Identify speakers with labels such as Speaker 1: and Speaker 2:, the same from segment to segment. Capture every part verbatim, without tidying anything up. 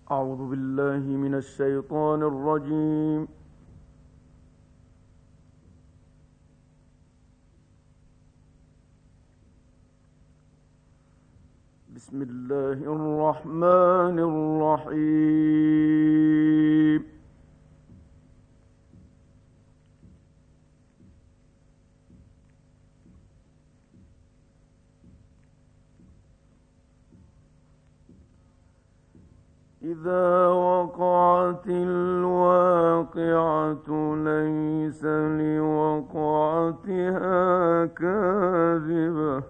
Speaker 1: أعوذ بالله من الشيطان الرجيم. بسم الله الرحمن الرحيم. إذا وقعت الواقعة ليس لوقعتها كاذبة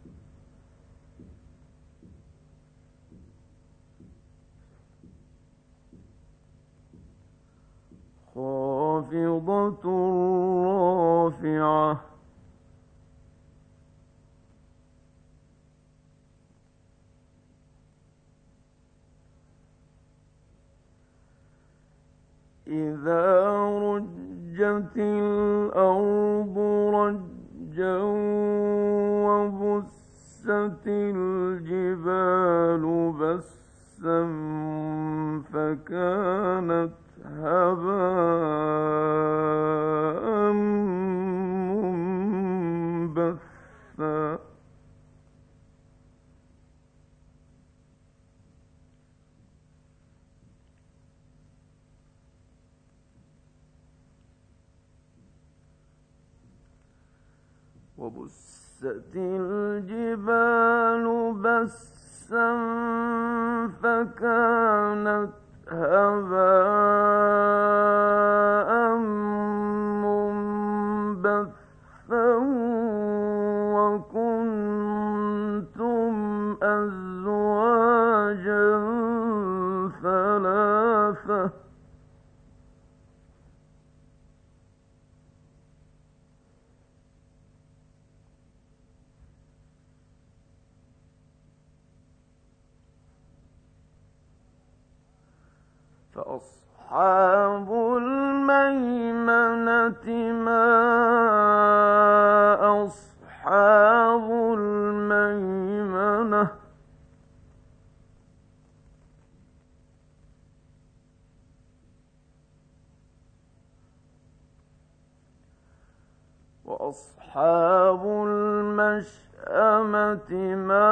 Speaker 1: خافضة رافعة إذا رجت الأرض رجا وبست الجبال بسا فكانت هباء منبثا وبست الجبال بسا فكانت هباء منبثا وكنتم أزواجا ثلاثة فأصحاب الميمنة ما أصحاب الميمنة وأصحاب المشأمة ما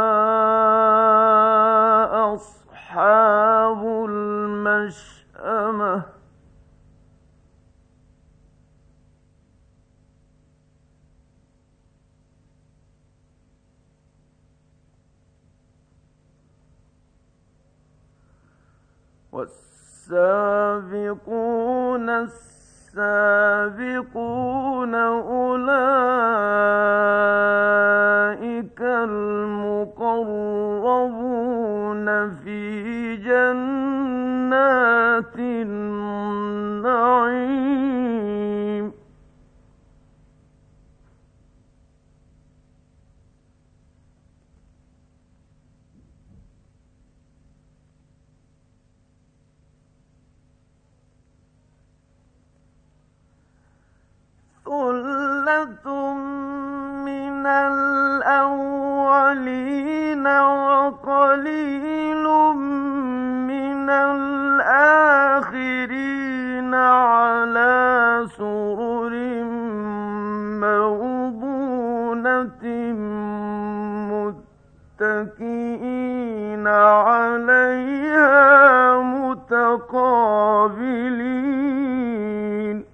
Speaker 1: أصحاب المشأمة والسابقون السابقون أولئك المقربون في جنات النعيم ثلة من الأولين وقليل من الآخرين على سرر موضونة متكئين عليها متقابلين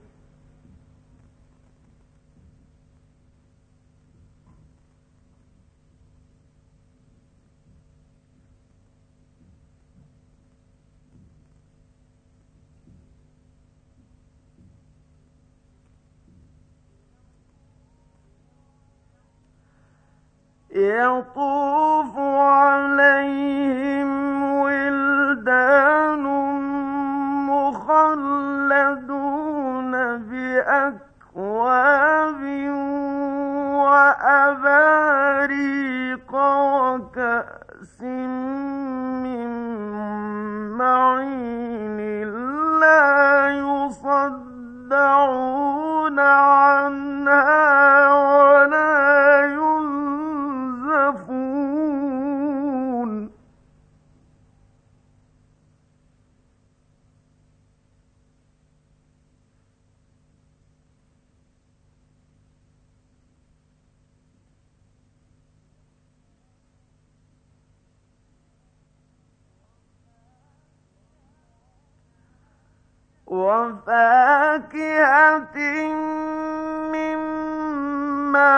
Speaker 1: يطوف عليهم ولدان مخلدون بأكواب وأباريق وكأس من معين لا يصدعون عنها ولا ينزفون وفاكهة مما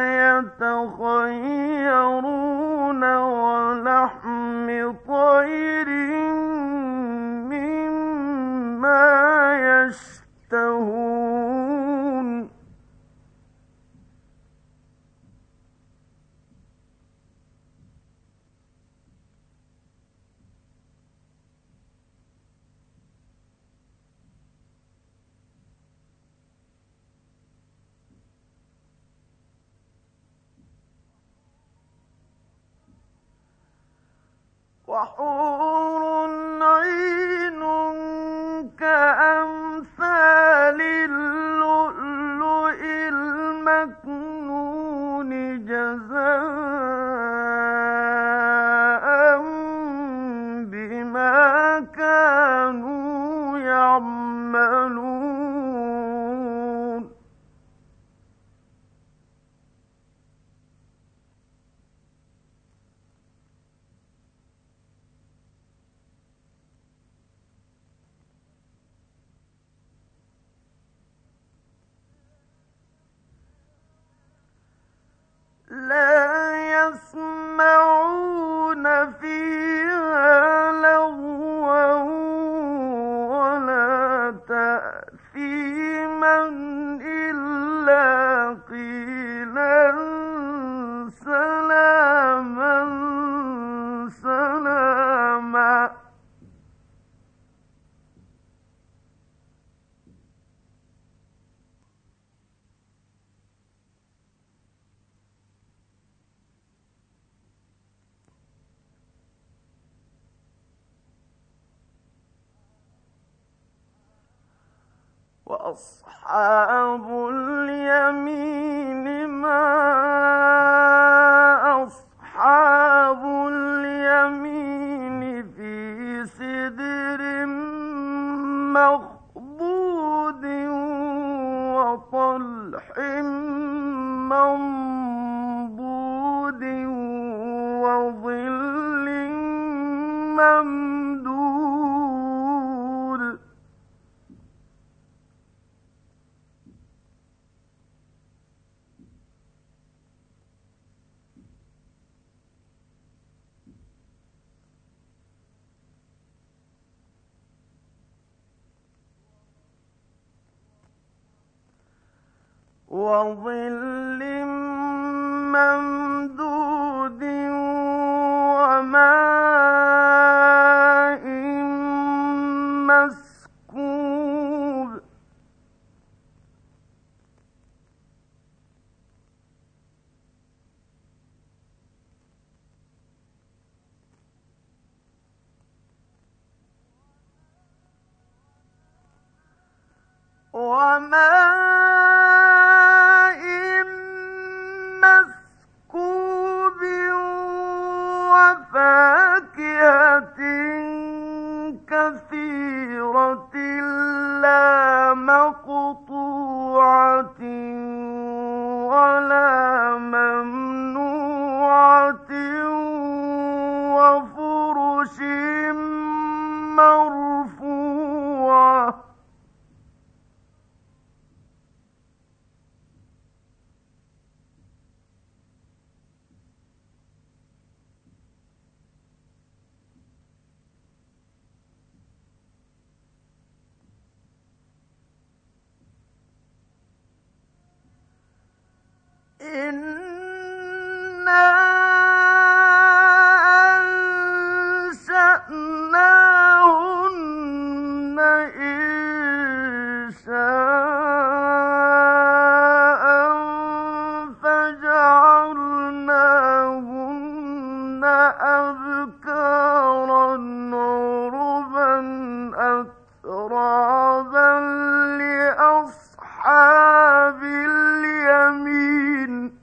Speaker 1: يتخيرون ولحم طير مما يشتهون وحور عين كأمثال اللؤلؤ المكنون جزاء بما كانوا يعملون لا يسمعون فيها لغوا ولا تأثيما إلا قيلا سلاما سلاما وأصحاب اليمين ما أصحاب اليمين في سدر مخضود وطلح منضود وظل ممدود وظل ممدود وماء مسكوب وماء مسكوب وفاكهة كثيرة لا مقطوعة ولا ممنوعة وفرش مرفوعة إنا أنشأناهن إنشاء فجعلناهن أبكارا عربا أترابا لأصحاب اليمين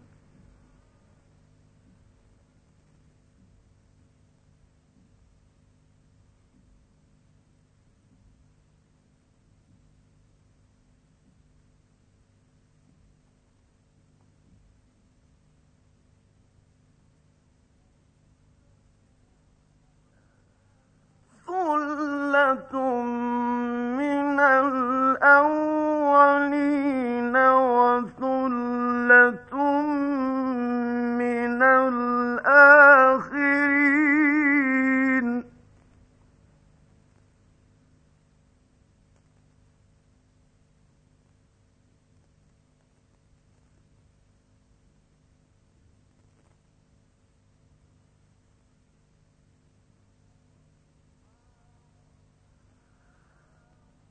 Speaker 1: ثلة من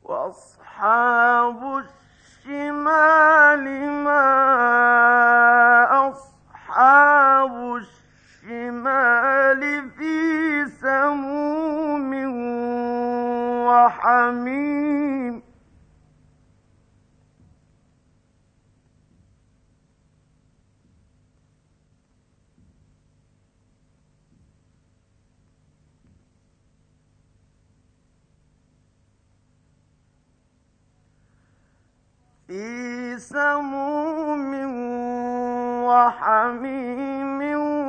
Speaker 1: وأصحاب الشمال ما أصحاب الشمال في سموم وحميم في سموم وحميم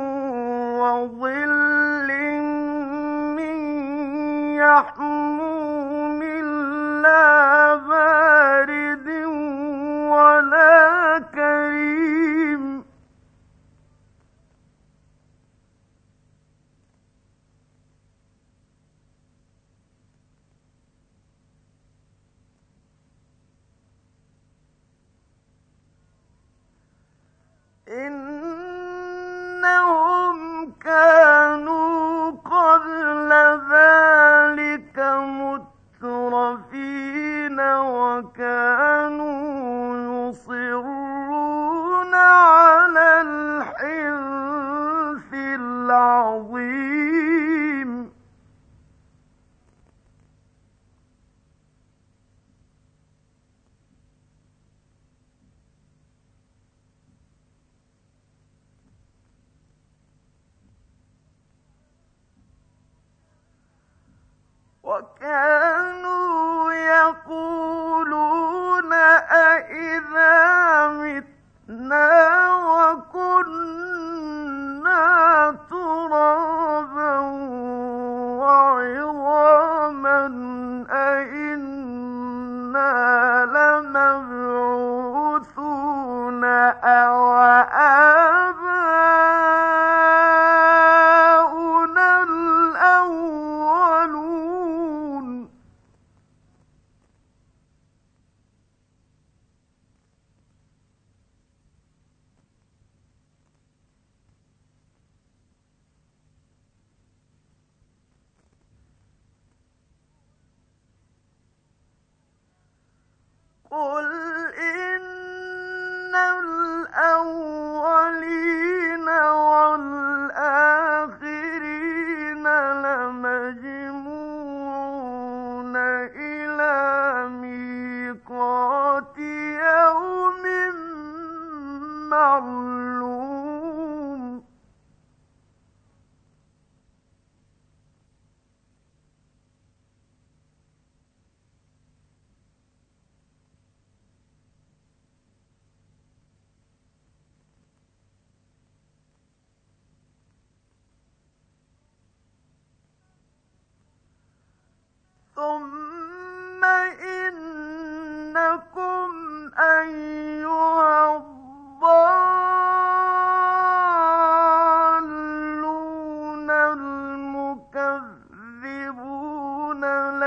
Speaker 1: وظل من يحموم لا بارد ولا كريم إنهم كانوا قبل ذلك مترفين وكانوا يصرون على الحنث العظيم وكانوا يقولون أإذا متنا وكنا ترابا وعظاما أإنا لمبعوثون أو آباؤنا الأولون قل إن الأولين والآخرين لمجموعون إلى ميقات يوم معلوم ثم إنكم أيها الضالون المكذبون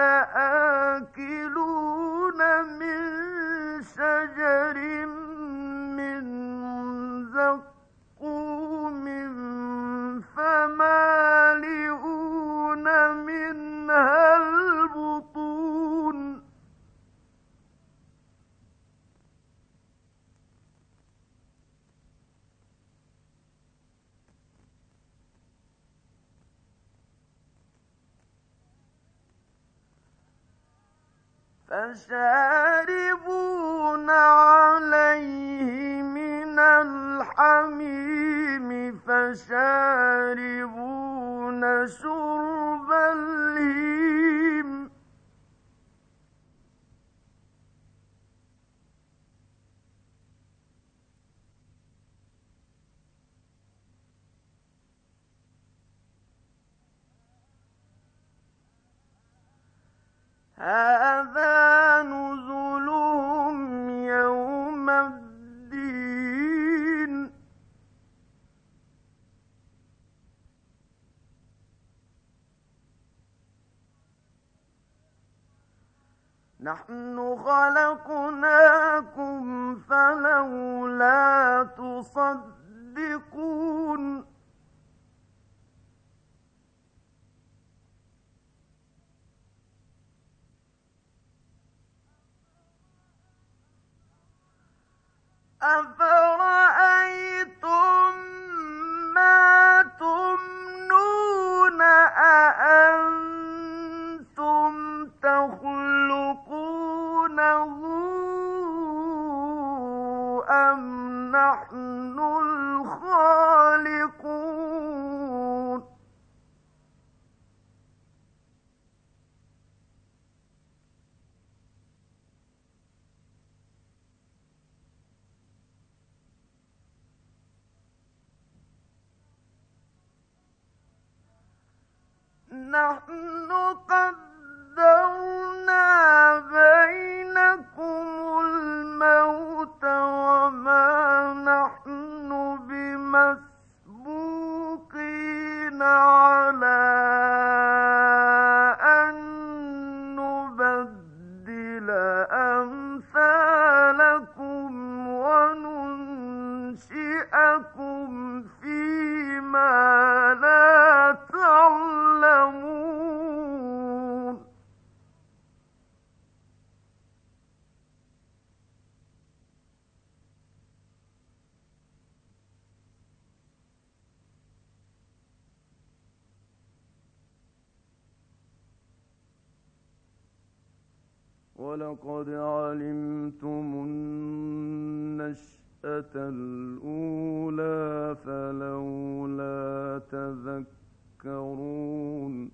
Speaker 1: لآكلون من شجر من زقوم فمالئون منها البطون فشاربون عليه من الحميم فشاربون شرب الهيم هذا نزلهم يوم الدين نحن خلقناكم فلولا تصدقون
Speaker 2: أفرأيتم ما تمنون أأنتم تخلقونه أم نحن الخالقون نحن قدرنا بينكم الموت وما نحن بمسبوقين على أن نبدل أمثالكم وننشئكم فيما لا تعلمون
Speaker 1: ولقد علمتم النشأة الأولى فلولا تذكرون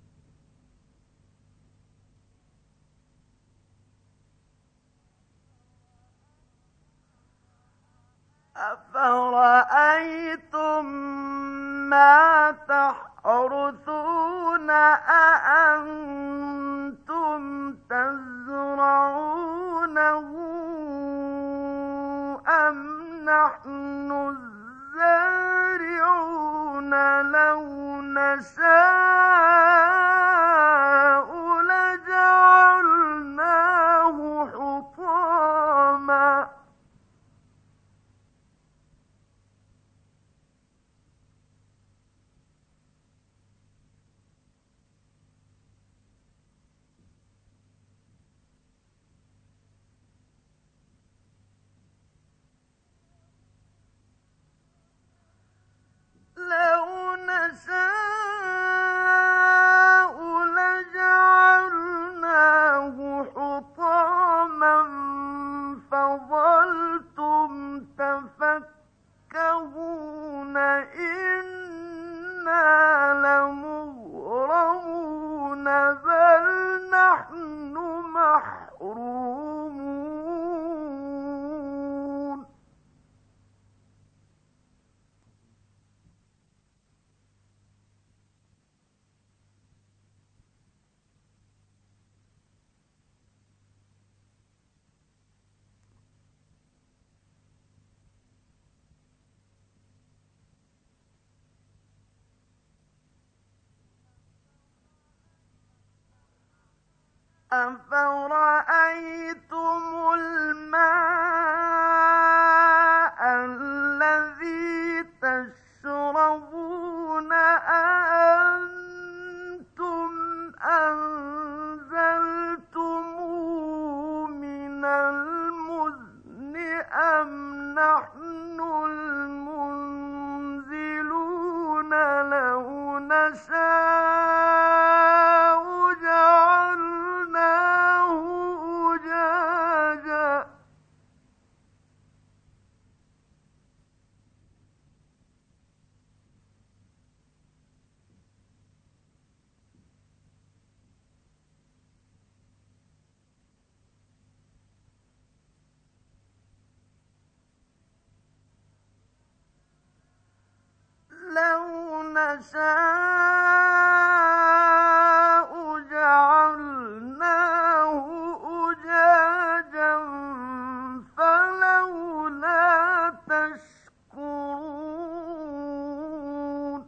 Speaker 2: أفرأيتم ما تحرثون أأنتم تزرعونه أم نحن الزارعون لو نشاء لجعلناه حطاما لو نشاء لجعلناه حطاما فظلتم تفكهون إنا لمغرمون بل نحن محرومون أفرأيتم الماء الذي تشربون أأنتم أنزلتموه من المزن أم نحن المنزلون لو نشاء جعلناه أجاجا لو نشاء جعلناه أجاجا فلولا تشكرون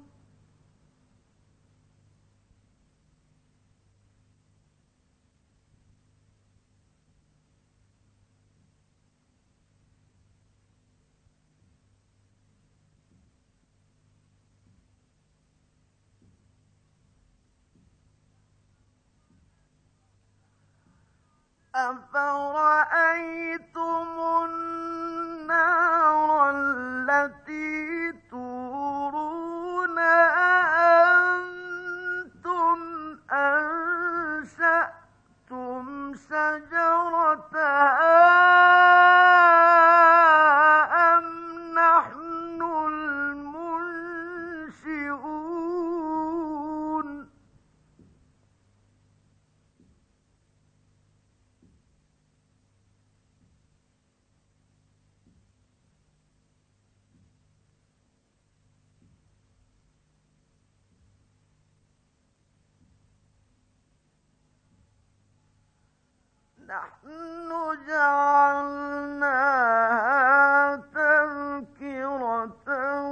Speaker 2: أفرأيتم النار التي تورون أأنتم أنشأتم شجرتها أم نحن المنشئون نحن جعلناها تذكرة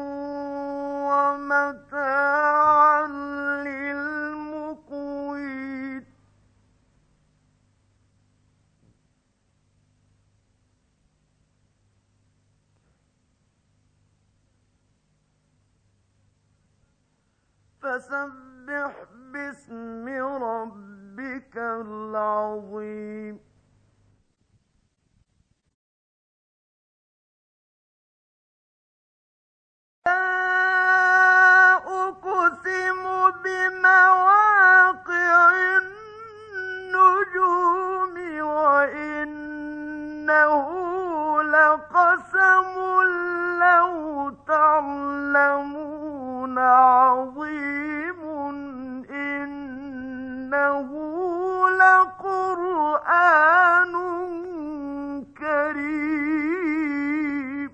Speaker 2: ومتاعا للمقوين فسبح باسم ربك العظيم لا أقسم بمواقع النجوم وإنه لقسم لو تعلمون عظيم إنه لقرآن كريم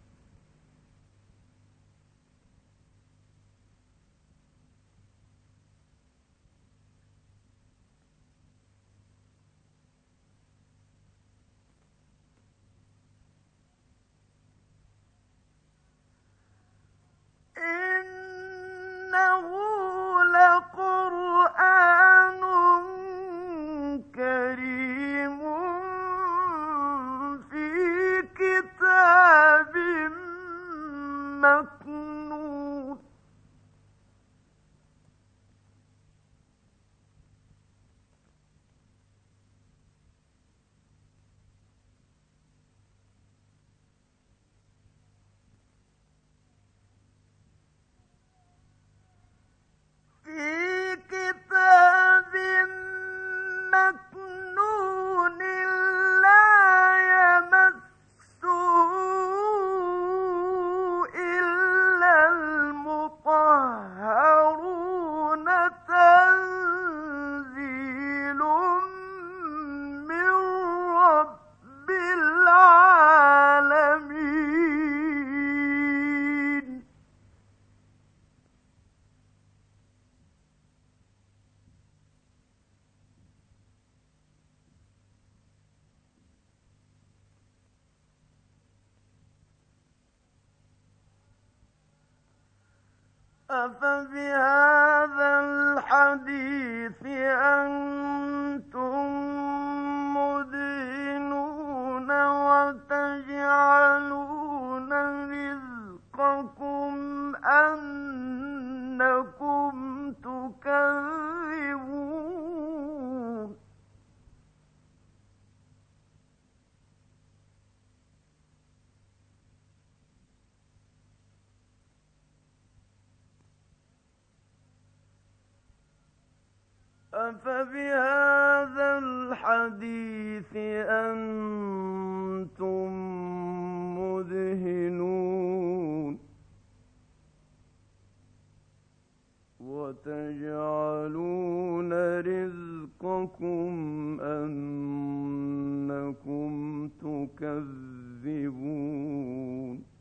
Speaker 2: إنه لقرآن كريم في كتاب مكنون في كتاب مكنون لا يمسه إلا المطهرون تنزيل من رب العالمين أفبهذا الحديث أنتم مدهنون وتجعلون رزقكم أنكم تكذبون أفبهذا الحديث أنتم مدهنون وتجعلون رزقكم أنكم تكذبون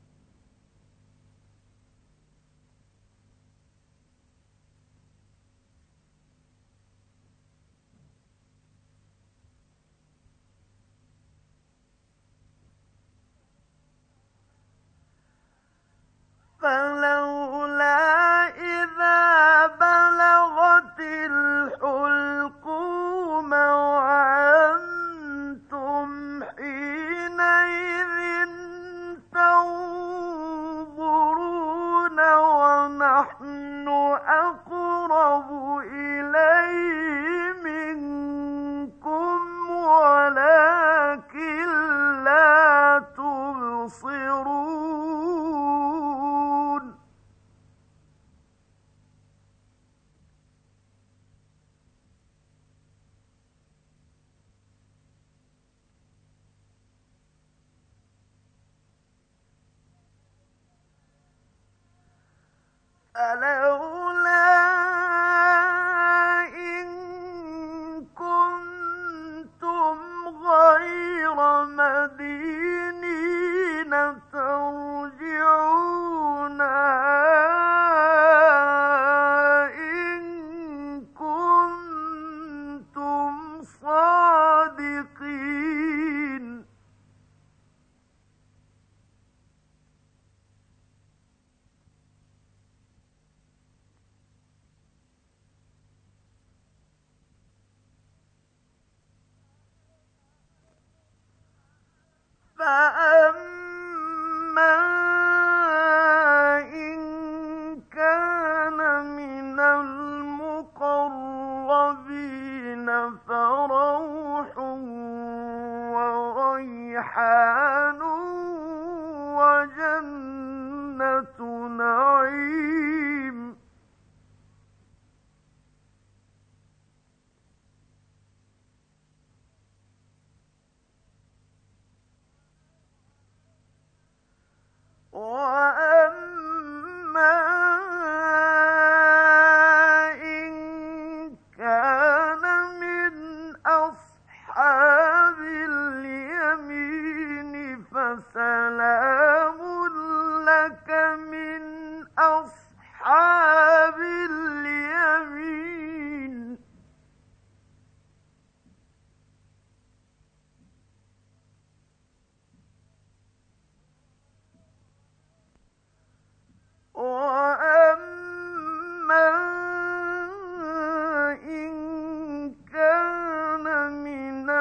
Speaker 2: فلولا إذا بلغت الحلقوم وأنتم حينئذ تنظرون ونحن أقرب إليه منكم ولكن لا تبصرون فلولا إن كنتم غير مدينين ترجعونها إن كنتم صادقين. فأما إن كان من المقربين فروح وريحان وجنة نعيم. وأما إن كان من أصحاب اليمين فسلام لك من أصحاب اليمين. وأما إن كان من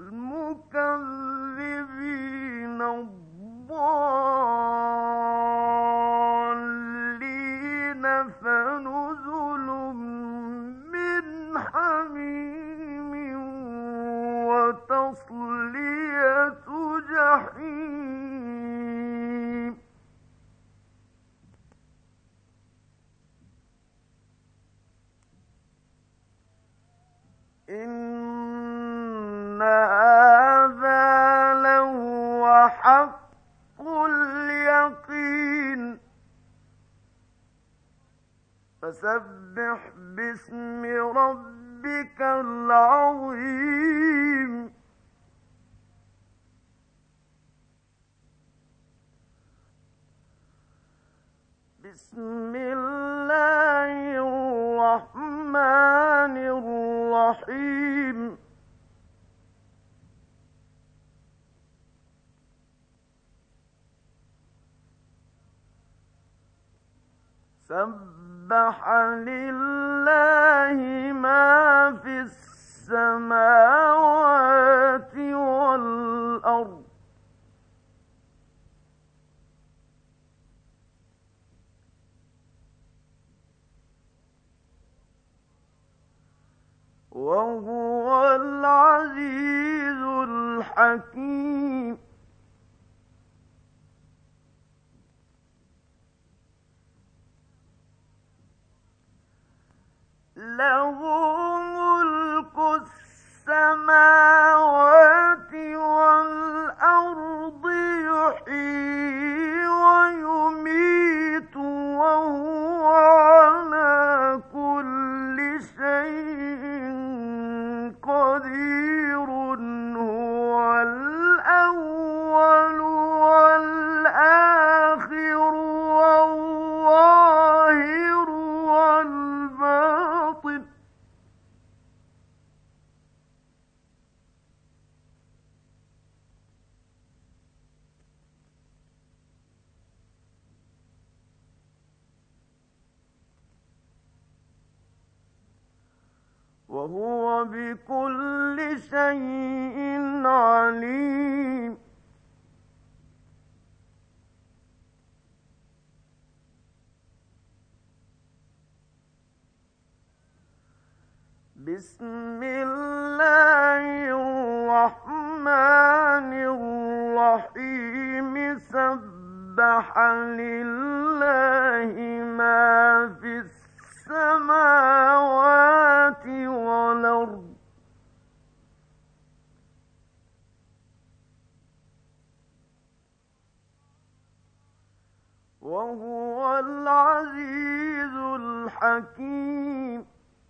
Speaker 2: المكذبين الضالين فنزل من حميم وتصلية جحيم. إن هذا لهو حق اليقين. فسبح باسم ربك العظيم. بسم الله الرحمن الرحيم. سبح لله ما في السماوات والأرض وهو العزيز الحكيم. له ملك السماوات والأرض يحيي ويميت وهو على كل شيء قدير. هو الأول والآخر والظاهر والباطن وهو بكل شيء عليم. بسم الله الرحمن الرحيم. سبح لله ما في السماوات والأرض وهو العزيز الحكيم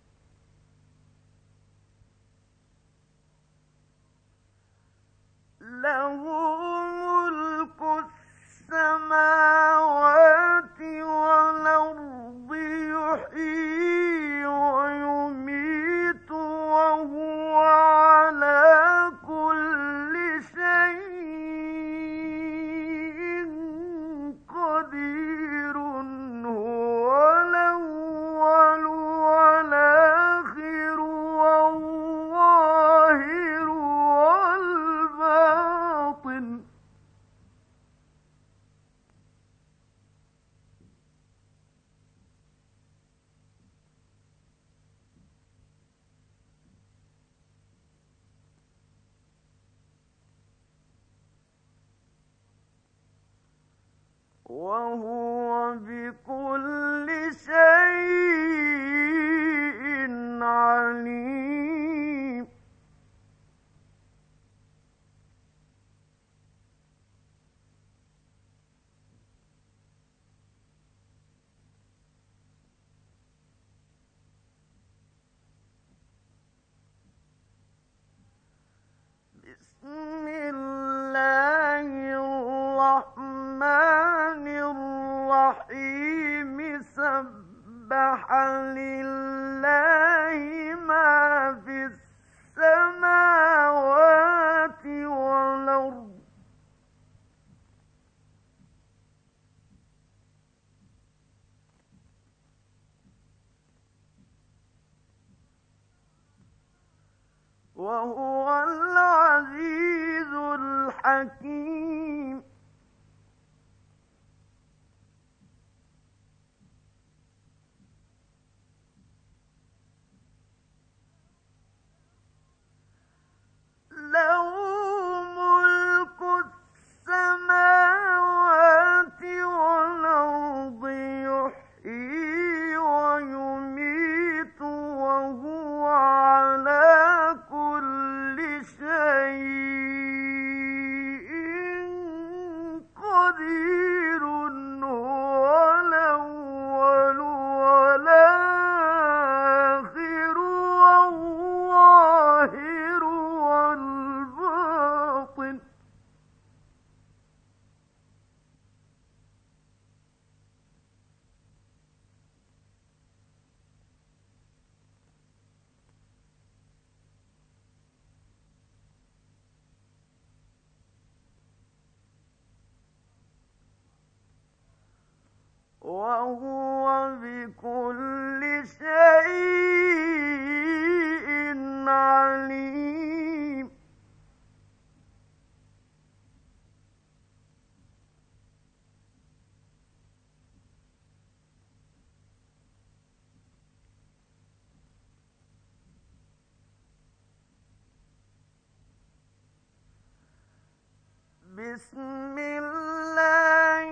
Speaker 2: له ملك السماوات والأرض يحيي ويميت وهو على كل شيء قدير هو الأول والآخر والظاهر والباطن وهو بكل شيء عليم بسم الله الرحمن الرحيم سبح لله ما في السماوات والأرض وهو العزيز الحكيم له ملك السماوات والأرض يحيي ويميت وهو على كل شيء قدير هو الأول والآخر والظاهر والباطن وهو بكل شيء عليم بسم الله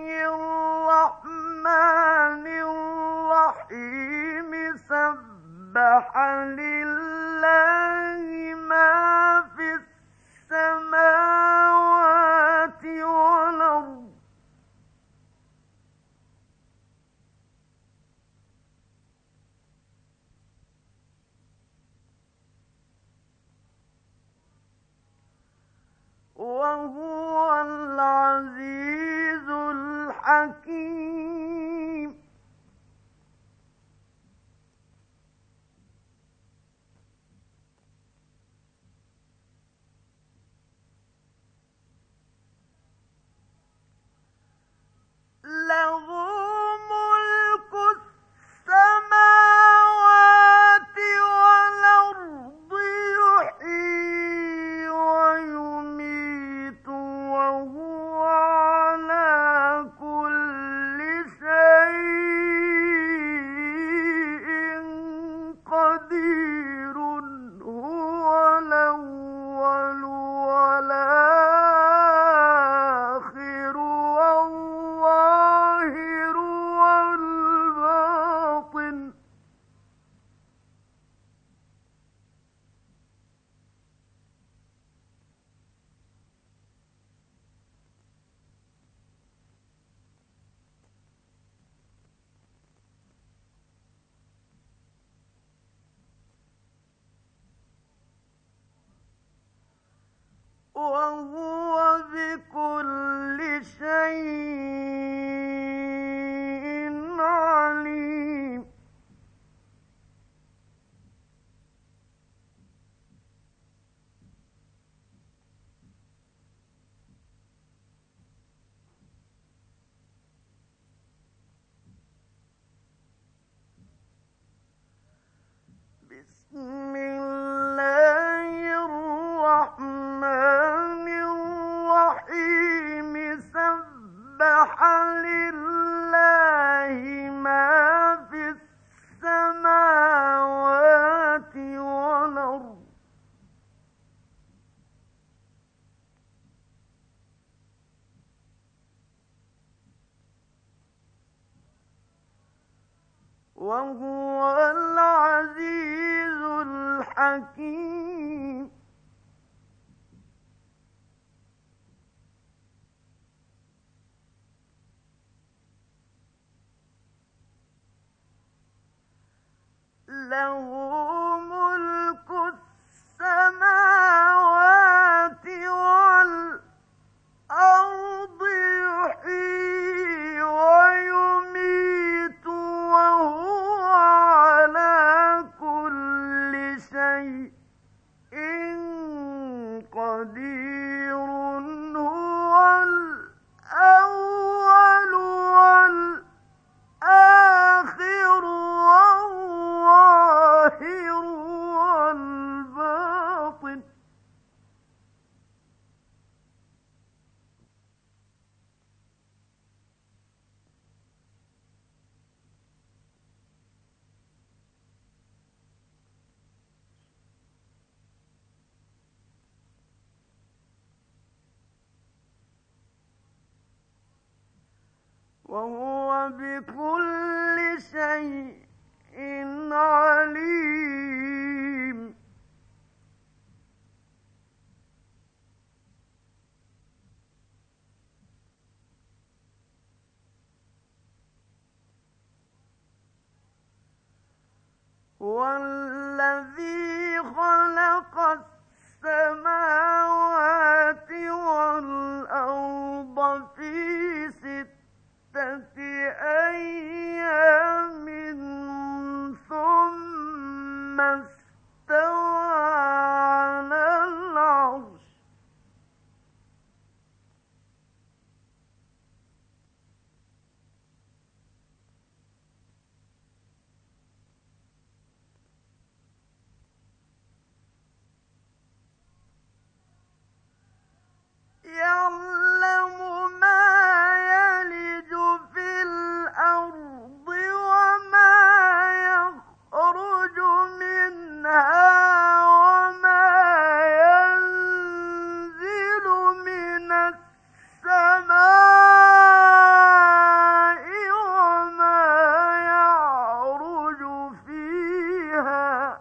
Speaker 2: الرحمن الرحيم سبح لله ما في السماوات والأرض وهو العزيز وهو العزيز الحكيم. له ملك السماوات والأرض، يحيي ويميت وهو على كل شيء قدير. هو الأول والآخر والظاهر والباطن. وهو بكل شيء عليم. هو الذي خلق السماوات والأرض في ستة أيام ثم استوى على العرش. يعلم ما يلج في الأرض وما يخرج منها وما ينزل من السماء وما يعرج فيها.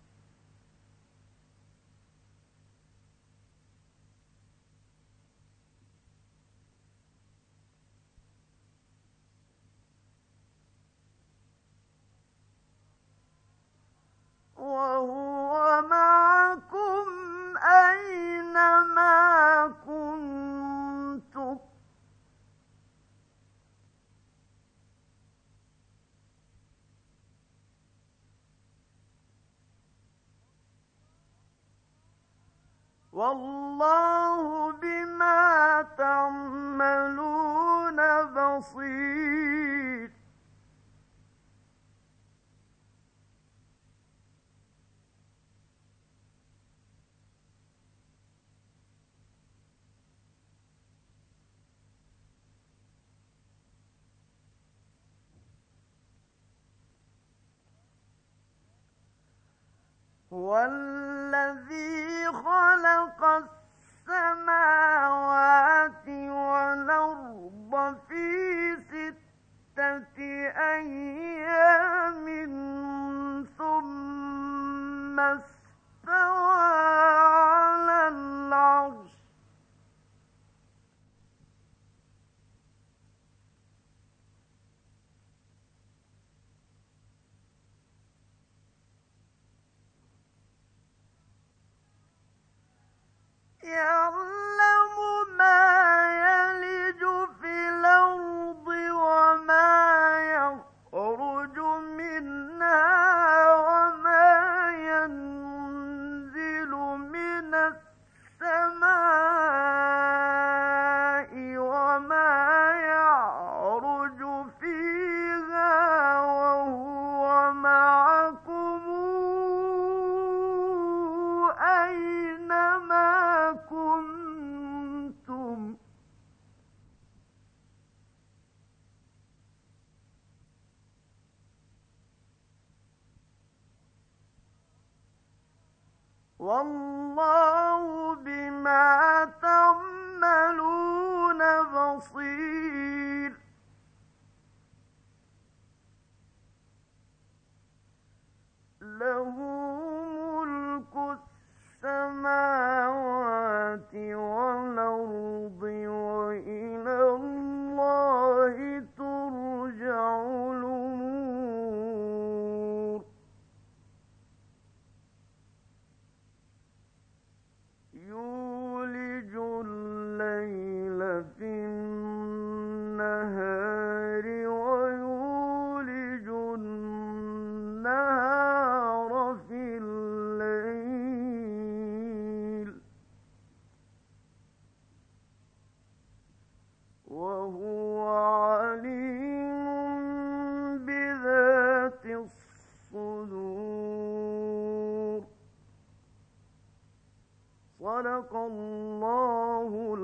Speaker 2: وهو معكم أينما كنتم. والله بما تعملون بصير. هو الذي خلق السماوات والأرض في ستة أيام ثم استوى على العرش. يعلم ما يلج في الأرض وما يخرج منها وما ينزل من السماء وما يعرج فيها وهو معكم أينما كنتم. والله بما تعملون بصير. يولج الليل في النهار ويولج النهار في الليل وهو عليم بذات الصدور. صدق الله